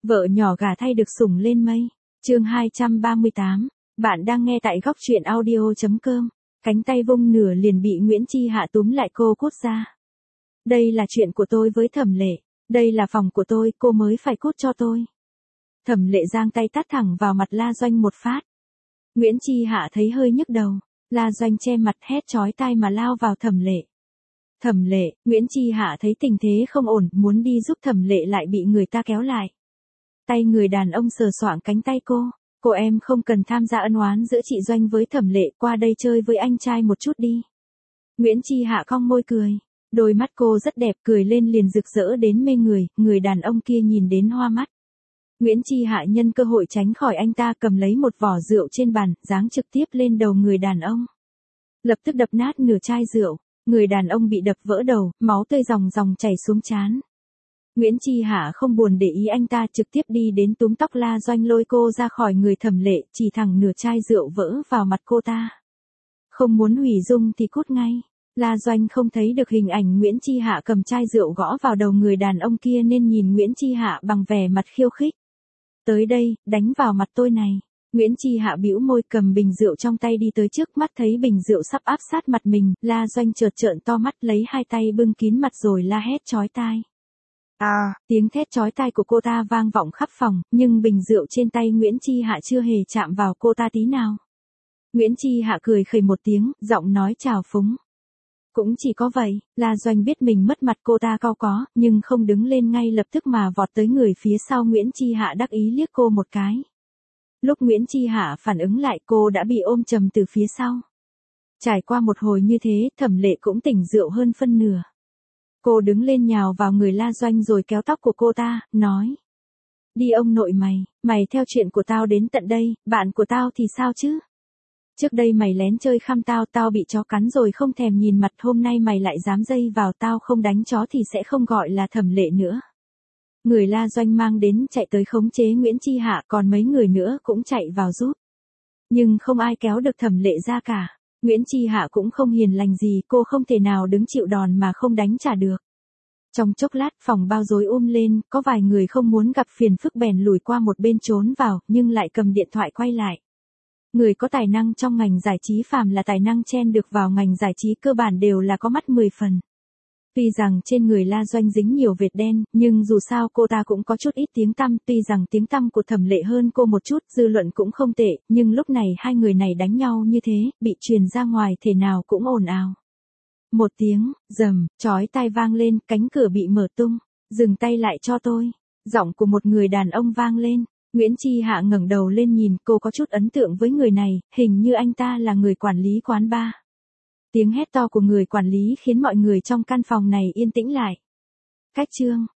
Vợ nhỏ gả thay được sủng lên mây. Chương 238. Bạn đang nghe tại góc truyện audio.com. Cánh tay vung nửa liền bị Nguyễn Chi Hạ túm lại cô cút ra. Đây là chuyện của tôi với Thẩm Lệ. Đây là phòng của tôi, cô mới phải cút cho tôi. Thẩm Lệ giang tay tát thẳng vào mặt La Doanh một phát. Nguyễn Chi Hạ thấy hơi nhức đầu. La Doanh che mặt hét chói tai mà lao vào Thẩm Lệ. Thẩm Lệ, Nguyễn Chi Hạ thấy tình thế không ổn, muốn đi giúp Thẩm Lệ lại bị người ta kéo lại. Tay người đàn ông sờ soạng cánh tay cô em không cần tham gia ân oán giữa chị Doanh với Thẩm Lệ, qua đây chơi với anh trai một chút đi. Nguyễn Chi Hạ cong môi cười, đôi mắt cô rất đẹp, cười lên liền rực rỡ đến mê người đàn ông kia nhìn đến hoa mắt. Nguyễn Chi Hạ nhân cơ hội tránh khỏi anh ta, cầm lấy một vỏ rượu trên bàn, giáng trực tiếp lên đầu người đàn ông. Lập tức đập nát nửa chai rượu, người đàn ông bị đập vỡ đầu, máu tươi ròng ròng chảy xuống trán. Nguyễn Chi Hạ không buồn để ý anh ta, trực tiếp đi đến túm tóc La Doanh lôi cô ra khỏi người Thẩm Lệ, chỉ thẳng nửa chai rượu vỡ vào mặt cô ta. Không muốn hủy dung thì cút ngay. La Doanh không thấy được hình ảnh Nguyễn Chi Hạ cầm chai rượu gõ vào đầu người đàn ông kia nên nhìn Nguyễn Chi Hạ bằng vẻ mặt khiêu khích. Tới đây, đánh vào mặt tôi này. Nguyễn Chi Hạ bĩu môi cầm bình rượu trong tay đi tới trước, mắt thấy bình rượu sắp áp sát mặt mình, La Doanh chợt trợn to mắt lấy hai tay bưng kín mặt rồi la hét chói tai. Tiếng thét chói tai của cô ta vang vọng khắp phòng, nhưng bình rượu trên tay Nguyễn Chi Hạ chưa hề chạm vào cô ta tí nào. Nguyễn Chi Hạ cười khẩy một tiếng, giọng nói trào phúng. Cũng chỉ có vậy, La Doanh biết mình mất mặt, cô ta cau có, nhưng không đứng lên ngay lập tức mà vọt tới người phía sau Nguyễn Chi Hạ đắc ý liếc cô một cái. Lúc Nguyễn Chi Hạ phản ứng lại, cô đã bị ôm chầm từ phía sau. Trải qua một hồi như thế, Thẩm Lệ cũng tỉnh rượu hơn phân nửa. Cô đứng lên nhào vào người La Doanh rồi kéo tóc của cô ta, nói. Đi ông nội mày theo chuyện của tao đến tận đây, bạn của tao thì sao chứ? Trước đây mày lén chơi khăm tao bị chó cắn rồi không thèm nhìn mặt, hôm nay mày lại dám dây vào tao, không đánh chó thì sẽ không gọi là Thẩm Lệ nữa. Người La Doanh mang đến chạy tới khống chế Nguyễn Chi Hạ, còn mấy người nữa cũng chạy vào giúp. Nhưng không ai kéo được Thẩm Lệ ra cả. Nguyễn Chi Hạ cũng không hiền lành gì, cô không thể nào đứng chịu đòn mà không đánh trả được. Trong chốc lát phòng bao rối lên, có vài người không muốn gặp phiền phức bèn lùi qua một bên trốn vào, nhưng lại cầm điện thoại quay lại. Người có tài năng trong ngành giải trí, phàm là tài năng chen được vào ngành giải trí cơ bản đều là có mắt 10 phần. Tuy rằng trên người La Doanh dính nhiều vệt đen, nhưng dù sao cô ta cũng có chút ít tiếng tăm, tuy rằng tiếng tăm của Thẩm Lệ hơn cô một chút, dư luận cũng không tệ, nhưng lúc này hai người này đánh nhau như thế, bị truyền ra ngoài thể nào cũng ồn ào. Một tiếng, rầm, chói tai vang lên, cánh cửa bị mở tung. Dừng tay lại cho tôi. Giọng của một người đàn ông vang lên. Nguyễn Chi Hạ ngẩng đầu lên nhìn, cô có chút ấn tượng với người này, hình như anh ta là người quản lý quán bar. Tiếng hét to của người quản lý khiến mọi người trong căn phòng này yên tĩnh lại. Cách chương